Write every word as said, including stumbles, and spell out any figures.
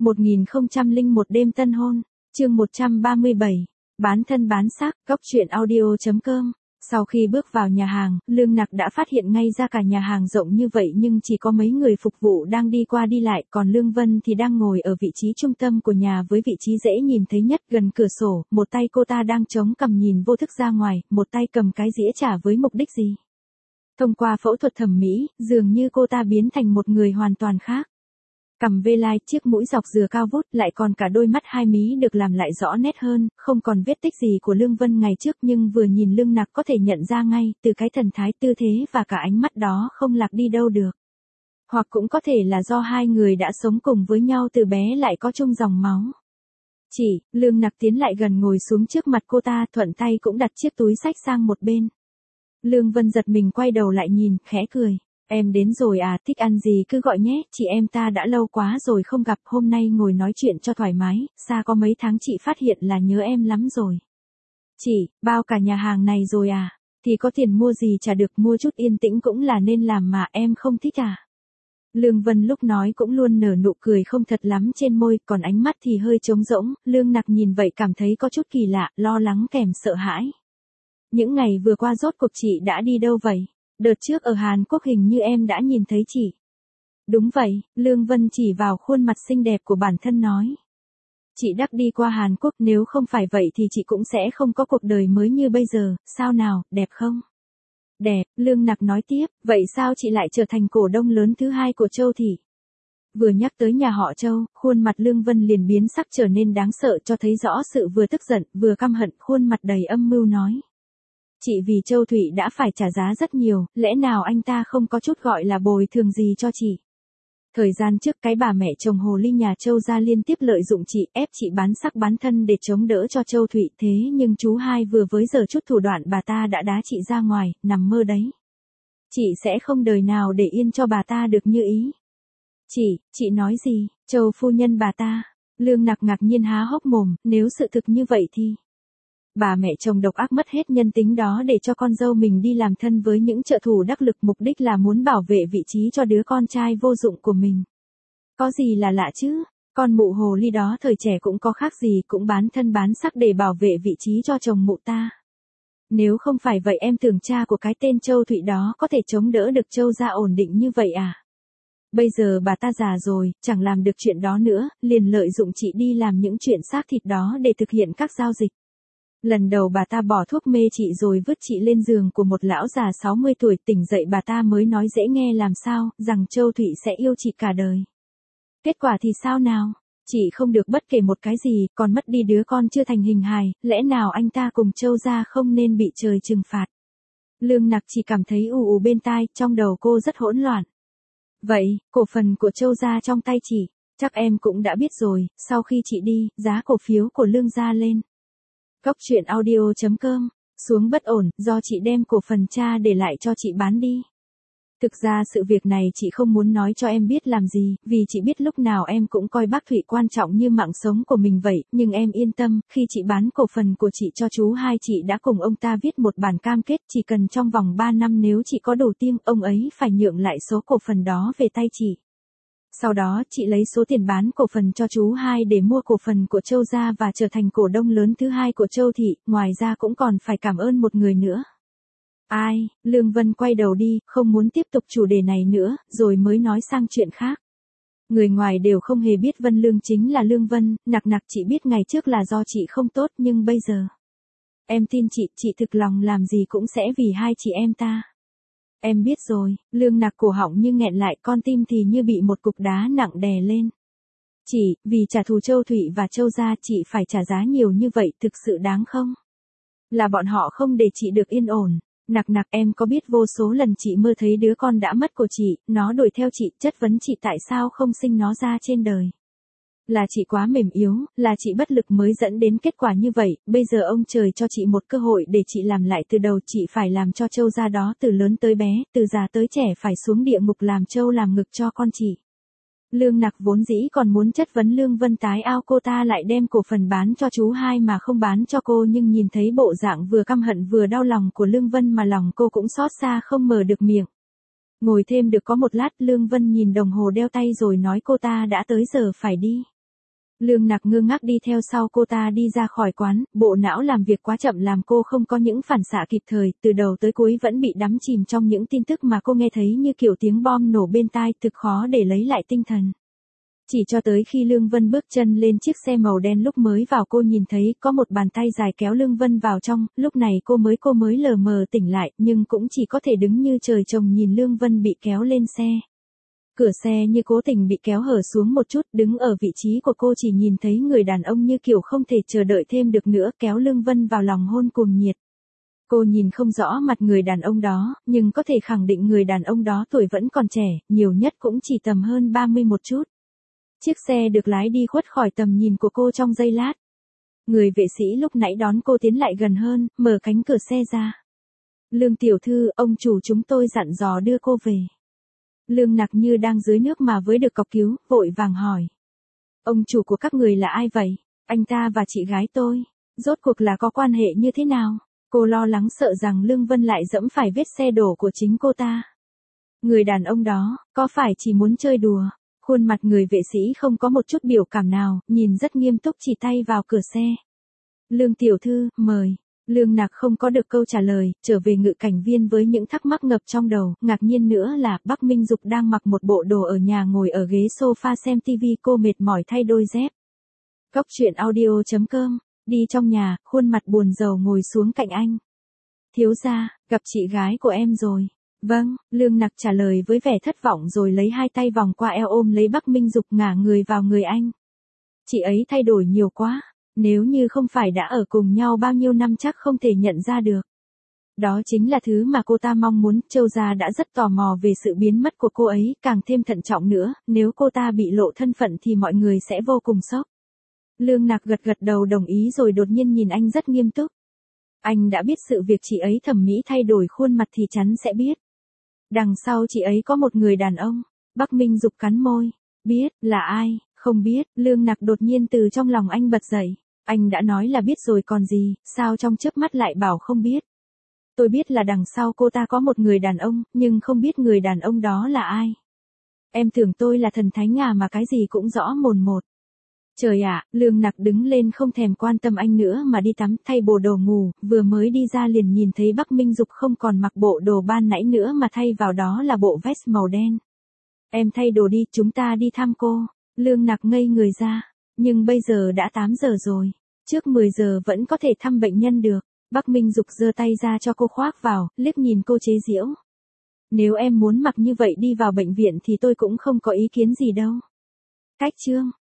một nghìn không trăm lẻ một đêm tân hôn, chương một trăm ba mươi bảy, bán thân bán xác, góc truyện audio.com. Sau khi bước vào nhà hàng, Lương Nặc đã phát hiện ngay ra cả nhà hàng rộng như vậy nhưng chỉ có mấy người phục vụ đang đi qua đi lại, còn Lương Vân thì đang ngồi ở vị trí trung tâm của nhà với vị trí dễ nhìn thấy nhất gần cửa sổ, một tay cô ta đang chống cằm nhìn vô thức ra ngoài, một tay cầm cái dĩa trà với mục đích gì? Thông qua phẫu thuật thẩm mỹ, dường như cô ta biến thành một người hoàn toàn khác. Cằm vê lai, chiếc mũi dọc dừa cao vút, lại còn cả đôi mắt hai mí được làm lại rõ nét hơn, không còn vết tích gì của Lương Vân ngày trước nhưng vừa nhìn Lương Nặc có thể nhận ra ngay, từ cái thần thái tư thế và cả ánh mắt đó không lạc đi đâu được. Hoặc cũng có thể là do hai người đã sống cùng với nhau từ bé lại có chung dòng máu. Chỉ, Lương Nặc tiến lại gần ngồi xuống trước mặt cô ta, thuận tay cũng đặt chiếc túi xách sang một bên. Lương Vân giật mình quay đầu lại nhìn, khẽ cười. Em đến rồi à, thích ăn gì cứ gọi nhé, chị em ta đã lâu quá rồi không gặp, hôm nay ngồi nói chuyện cho thoải mái, xa có mấy tháng chị phát hiện là nhớ em lắm rồi. Chị, bao cả nhà hàng này rồi à, thì có tiền mua gì chả được, mua chút yên tĩnh cũng là nên làm mà, em không thích à. Lương Vân lúc nói cũng luôn nở nụ cười không thật lắm trên môi, còn ánh mắt thì hơi trống rỗng, Lương Nặc nhìn vậy cảm thấy có chút kỳ lạ, lo lắng kèm sợ hãi. Những ngày vừa qua rốt cuộc chị đã đi đâu vậy? Đợt trước ở Hàn Quốc hình như em đã nhìn thấy chị. Đúng vậy, Lương Vân chỉ vào khuôn mặt xinh đẹp của bản thân nói. Chị đắc đi qua Hàn Quốc, nếu không phải vậy thì chị cũng sẽ không có cuộc đời mới như bây giờ, sao nào, đẹp không? Đẹp, Lương Nặc nói tiếp, vậy sao chị lại trở thành cổ đông lớn thứ hai của Châu Thị? Vừa nhắc tới nhà họ Châu, khuôn mặt Lương Vân liền biến sắc trở nên đáng sợ, cho thấy rõ sự vừa tức giận, vừa căm hận, khuôn mặt đầy âm mưu nói. Chị vì Châu Thụy đã phải trả giá rất nhiều, lẽ nào anh ta không có chút gọi là bồi thường gì cho chị? Thời gian trước cái bà mẹ chồng hồ ly nhà Châu ra liên tiếp lợi dụng chị, ép chị bán sắc bán thân để chống đỡ cho Châu Thụy, thế nhưng chú hai vừa với giờ chút thủ đoạn bà ta đã đá chị ra ngoài, nằm mơ đấy. Chị sẽ không đời nào để yên cho bà ta được như ý. Chị, chị nói gì, Châu phu nhân bà ta? Lương Nặc ngạc nhiên há hốc mồm, nếu sự thực như vậy thì... Bà mẹ chồng độc ác mất hết nhân tính đó để cho con dâu mình đi làm thân với những trợ thủ đắc lực, mục đích là muốn bảo vệ vị trí cho đứa con trai vô dụng của mình. Có gì là lạ chứ, con mụ hồ ly đó thời trẻ cũng có khác gì, cũng bán thân bán sắc để bảo vệ vị trí cho chồng mụ ta. Nếu không phải vậy em tưởng cha của cái tên Châu Thụy đó có thể chống đỡ được Châu gia ổn định như vậy à? Bây giờ bà ta già rồi, chẳng làm được chuyện đó nữa, liền lợi dụng chị đi làm những chuyện xác thịt đó để thực hiện các giao dịch. Lần đầu bà ta bỏ thuốc mê chị rồi vứt chị lên giường của một lão già sáu mươi tuổi, tỉnh dậy bà ta mới nói dễ nghe làm sao, rằng Châu Thụy sẽ yêu chị cả đời. Kết quả thì sao nào? Chị không được bất kể một cái gì, còn mất đi đứa con chưa thành hình hài, lẽ nào anh ta cùng Châu gia không nên bị trời trừng phạt? Lương Nặc chỉ cảm thấy ù ù bên tai, trong đầu cô rất hỗn loạn. Vậy, cổ phần của Châu gia trong tay chị, chắc em cũng đã biết rồi, sau khi chị đi, giá cổ phiếu của Lương gia lên. Góc truyện audio.com, xuống bất ổn, do chị đem cổ phần cha để lại cho chị bán đi. Thực ra sự việc này chị không muốn nói cho em biết làm gì, vì chị biết lúc nào em cũng coi bác Thụy quan trọng như mạng sống của mình vậy, nhưng em yên tâm, khi chị bán cổ phần của chị cho chú hai chị đã cùng ông ta viết một bản cam kết, chỉ cần trong vòng ba năm nếu chị có đủ tiền, ông ấy phải nhượng lại số cổ phần đó về tay chị. Sau đó chị lấy số tiền bán cổ phần cho chú hai để mua cổ phần của Châu gia và trở thành cổ đông lớn thứ hai của Châu Thị, ngoài ra cũng còn phải cảm ơn một người nữa. Ai? Lương Vân quay đầu đi, không muốn tiếp tục chủ đề này nữa, rồi mới nói sang chuyện khác. Người ngoài đều không hề biết Vân Lương chính là Lương Vân, Nặc Nặc chỉ biết ngày trước là do chị không tốt nhưng bây giờ. Em tin chị, chị thực lòng làm gì cũng sẽ vì hai chị em ta. Em biết rồi, Lương Nặc cổ họng như nghẹn lại, con tim thì như bị một cục đá nặng đè lên. Chị, vì trả thù Châu Thụy và Châu gia chị phải trả giá nhiều như vậy thực sự đáng không? Là bọn họ không để chị được yên ổn. Nặc Nặc, em có biết vô số lần chị mơ thấy đứa con đã mất của chị, nó đuổi theo chị, chất vấn chị tại sao không sinh nó ra trên đời. Là chị quá mềm yếu, là chị bất lực mới dẫn đến kết quả như vậy, bây giờ ông trời cho chị một cơ hội để chị làm lại từ đầu, chị phải làm cho Châu gia đó từ lớn tới bé, từ già tới trẻ phải xuống địa ngục làm trâu làm ngực cho con chị. Lương Nặc vốn dĩ còn muốn chất vấn Lương Vân tái ao cô ta lại đem cổ phần bán cho chú hai mà không bán cho cô, nhưng nhìn thấy bộ dạng vừa căm hận vừa đau lòng của Lương Vân mà lòng cô cũng xót xa không mở được miệng. Ngồi thêm được có một lát, Lương Vân nhìn đồng hồ đeo tay rồi nói cô ta đã tới giờ phải đi. Lương Nặc ngơ ngác đi theo sau cô ta đi ra khỏi quán, bộ não làm việc quá chậm làm cô không có những phản xạ kịp thời, từ đầu tới cuối vẫn bị đắm chìm trong những tin tức mà cô nghe thấy như kiểu tiếng bom nổ bên tai, thực khó để lấy lại tinh thần. Chỉ cho tới khi Lương Vân bước chân lên chiếc xe màu đen lúc mới vào cô nhìn thấy có một bàn tay dài kéo Lương Vân vào trong, lúc này cô mới cô mới lờ mờ tỉnh lại, nhưng cũng chỉ có thể đứng như trời trồng nhìn Lương Vân bị kéo lên xe. Cửa xe như cố tình bị kéo hở xuống một chút, đứng ở vị trí của cô chỉ nhìn thấy người đàn ông như kiểu không thể chờ đợi thêm được nữa kéo Lương Vân vào lòng hôn cuồng nhiệt. Cô nhìn không rõ mặt người đàn ông đó, nhưng có thể khẳng định người đàn ông đó tuổi vẫn còn trẻ, nhiều nhất cũng chỉ tầm hơn ba mươi một chút. Chiếc xe được lái đi khuất khỏi tầm nhìn của cô trong giây lát. Người vệ sĩ lúc nãy đón cô tiến lại gần hơn, mở cánh cửa xe ra. Lương tiểu thư, ông chủ chúng tôi dặn dò đưa cô về. Lương Nặc như đang dưới nước mà với được cọc cứu, vội vàng hỏi. Ông chủ của các người là ai vậy? Anh ta và chị gái tôi, rốt cuộc là có quan hệ như thế nào? Cô lo lắng sợ rằng Lương Vân lại dẫm phải vết xe đổ của chính cô ta. Người đàn ông đó, có phải chỉ muốn chơi đùa? Khuôn mặt người vệ sĩ không có một chút biểu cảm nào, nhìn rất nghiêm túc chỉ tay vào cửa xe. Lương tiểu thư, mời. Lương Nặc không có được câu trả lời, trở về ngự cảnh viên với những thắc mắc ngập trong đầu, ngạc nhiên nữa là Bắc Minh Dục đang mặc một bộ đồ ở nhà ngồi ở ghế sofa xem tivi, cô mệt mỏi thay đôi dép. Cóc truyện audio chấm com, đi trong nhà, khuôn mặt buồn rầu ngồi xuống cạnh anh. Thiếu gia, gặp chị gái của em rồi. Vâng, Lương Nặc trả lời với vẻ thất vọng rồi lấy hai tay vòng qua eo ôm lấy Bắc Minh Dục ngả người vào người anh. Chị ấy thay đổi nhiều quá. Nếu như không phải đã ở cùng nhau bao nhiêu năm chắc không thể nhận ra được. Đó chính là thứ mà cô ta mong muốn, Châu gia đã rất tò mò về sự biến mất của cô ấy, càng thêm thận trọng nữa, nếu cô ta bị lộ thân phận thì mọi người sẽ vô cùng sốc. Lương Nặc gật gật đầu đồng ý rồi đột nhiên nhìn anh rất nghiêm túc. Anh đã biết sự việc chị ấy thẩm mỹ thay đổi khuôn mặt thì chắn sẽ biết. Đằng sau chị ấy có một người đàn ông. Bắc Minh Dục cắn môi. Biết, là ai? Không biết, Lương Nặc đột nhiên từ trong lòng anh bật dậy. Anh đã nói là biết rồi còn gì, sao trong chớp mắt lại bảo không biết. Tôi biết là đằng sau cô ta có một người đàn ông, nhưng không biết người đàn ông đó là ai. Em tưởng tôi là thần thánh à mà cái gì cũng rõ mồn một. Trời ạ, Lương Nặc đứng lên không thèm quan tâm anh nữa mà đi tắm, thay bộ đồ ngủ, vừa mới đi ra liền nhìn thấy Bắc Minh Dục không còn mặc bộ đồ ban nãy nữa mà thay vào đó là bộ vest màu đen. Em thay đồ đi, chúng ta đi thăm cô. Lương Nặc ngây người ra, nhưng bây giờ đã tám giờ rồi, trước mười giờ vẫn có thể thăm bệnh nhân được. Bắc Minh Dục giơ tay ra cho cô khoác vào, liếc nhìn cô chế giễu. Nếu em muốn mặc như vậy đi vào bệnh viện thì tôi cũng không có ý kiến gì đâu. Cách chương